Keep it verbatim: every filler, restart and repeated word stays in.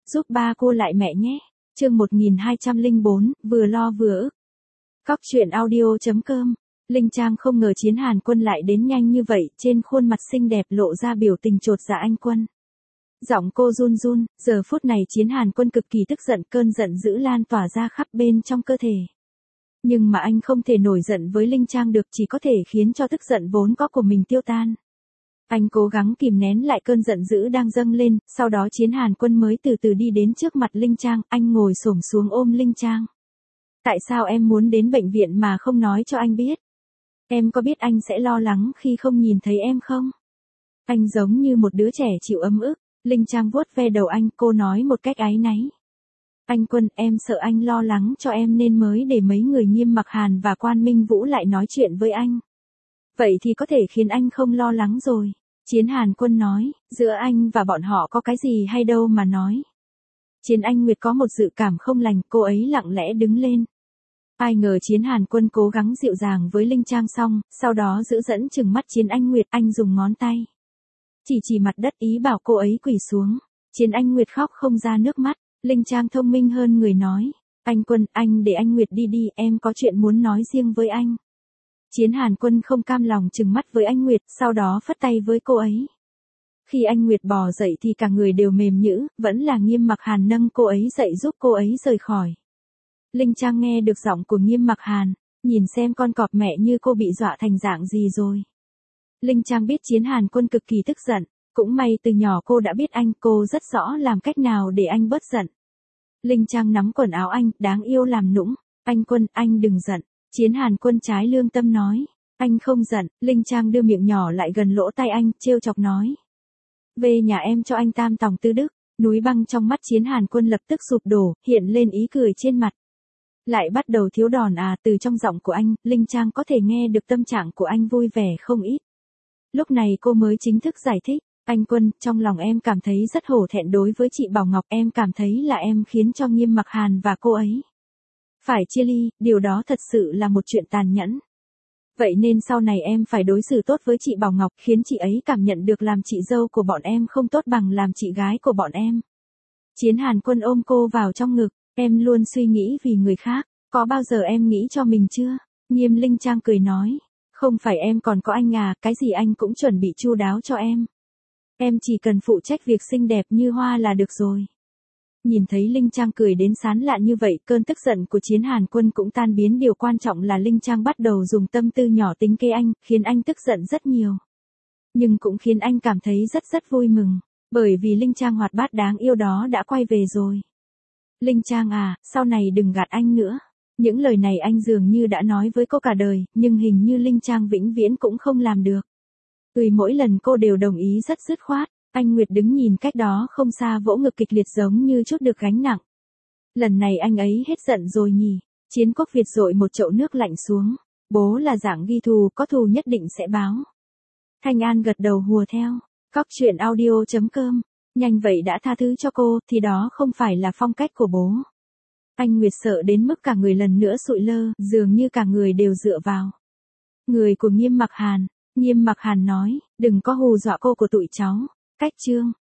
giúp ba cô lại mẹ nhé. Chương một nghìn hai trăm lẻ bốn, vừa lo vừa ức. Cóc truyện audio chấm com. Linh Trang không ngờ Chiến Hàn Quân lại đến nhanh như vậy, trên khuôn mặt xinh đẹp lộ ra biểu tình chột dạ anh Quân. Giọng cô run run, giờ phút này Chiến Hàn Quân cực kỳ tức giận, cơn giận dữ lan tỏa ra khắp bên trong cơ thể. Nhưng mà anh không thể nổi giận với Linh Trang được, chỉ có thể khiến cho tức giận vốn có của mình tiêu tan. Anh cố gắng kìm nén lại cơn giận dữ đang dâng lên, sau đó Chiến Hàn Quân mới từ từ đi đến trước mặt Linh Trang, anh ngồi xổm xuống ôm Linh Trang. Tại sao em muốn đến bệnh viện mà không nói cho anh biết? Em có biết anh sẽ lo lắng khi không nhìn thấy em không? Anh giống như một đứa trẻ chịu ấm ức. Linh Trang vuốt ve đầu anh, cô nói một cách áy náy. Anh Quân, em sợ anh lo lắng cho em nên mới để mấy người Nghiêm Mặc Hàn và Quan Minh Vũ lại nói chuyện với anh. Vậy thì có thể khiến anh không lo lắng rồi. Chiến Hàn Quân nói, giữa anh và bọn họ có cái gì hay đâu mà nói. Chiến Anh Nguyệt có một dự cảm không lành, cô ấy lặng lẽ đứng lên. Ai ngờ Chiến Hàn Quân cố gắng dịu dàng với Linh Trang xong, sau đó giữ dẫn chừng mắt Chiến Anh Nguyệt, anh dùng ngón tay chỉ chỉ mặt đất ý bảo cô ấy quỳ xuống. Chiến Anh Nguyệt khóc không ra nước mắt. Linh Trang thông minh hơn người nói, anh Quân, anh để anh Nguyệt đi đi, em có chuyện muốn nói riêng với anh. Chiến Hàn Quân không cam lòng chừng mắt với anh Nguyệt, sau đó phất tay với cô ấy. Khi anh Nguyệt bò dậy thì cả người đều mềm nhũn, vẫn là Nghiêm Mặc Hàn nâng cô ấy dậy giúp cô ấy rời khỏi. Linh Trang nghe được giọng của Nghiêm Mặc Hàn, nhìn xem con cọp mẹ như cô bị dọa thành dạng gì rồi. Linh Trang biết Chiến Hàn Quân cực kỳ tức giận, cũng may từ nhỏ cô đã biết anh, cô rất rõ làm cách nào để anh bớt giận. Linh Trang nắm quần áo anh, đáng yêu làm nũng, anh Quân, anh đừng giận. Chiến Hàn Quân trái lương tâm nói, anh không giận. Linh Trang đưa miệng nhỏ lại gần lỗ tai anh, trêu chọc nói. Về nhà em cho anh tam tòng tư đức. Núi băng trong mắt Chiến Hàn Quân lập tức sụp đổ, hiện lên ý cười trên mặt. Lại bắt đầu thiếu đòn à, từ trong giọng của anh, Linh Trang có thể nghe được tâm trạng của anh vui vẻ không ít. Lúc này cô mới chính thức giải thích, anh Quân, trong lòng em cảm thấy rất hổ thẹn đối với chị Bảo Ngọc, em cảm thấy là em khiến cho Nghiêm Mặc Hàn và cô ấy phải chia ly, điều đó thật sự là một chuyện tàn nhẫn. Vậy nên sau này em phải đối xử tốt với chị Bảo Ngọc, khiến chị ấy cảm nhận được làm chị dâu của bọn em không tốt bằng làm chị gái của bọn em. Chiến Hàn Quân ôm cô vào trong ngực, em luôn suy nghĩ vì người khác, có bao giờ em nghĩ cho mình chưa? Nghiêm Linh Trang cười nói, không phải em còn có anh à, cái gì anh cũng chuẩn bị chu đáo cho em. Em chỉ cần phụ trách việc xinh đẹp như hoa là được rồi. Nhìn thấy Linh Trang cười đến sán lạn như vậy, cơn tức giận của Chiến Hàn Quân cũng tan biến, điều quan trọng là Linh Trang bắt đầu dùng tâm tư nhỏ tính kế anh, khiến anh tức giận rất nhiều. Nhưng cũng khiến anh cảm thấy rất rất vui mừng, bởi vì Linh Trang hoạt bát đáng yêu đó đã quay về rồi. Linh Trang à, sau này đừng gạt anh nữa. Những lời này anh dường như đã nói với cô cả đời, nhưng hình như Linh Trang vĩnh viễn cũng không làm được. Tùy mỗi lần cô đều đồng ý rất dứt khoát. Anh Nguyệt đứng nhìn cách đó không xa vỗ ngực kịch liệt giống như chút được gánh nặng. Lần này anh ấy hết giận rồi nhỉ. Chiến Quốc Việt dội một chậu nước lạnh xuống. Bố là dạng ghi thù, có thù nhất định sẽ báo. Thanh An gật đầu hùa theo. Cóc truyện audio chấm com. Nhanh vậy đã tha thứ cho cô, thì đó không phải là phong cách của bố. Anh Nguyệt sợ đến mức cả người lần nữa sụi lơ, dường như cả người đều dựa vào người của Nghiêm Mặc Hàn. Nghiêm Mặc Hàn nói, đừng có hù dọa cô của tụi cháu. Cách chương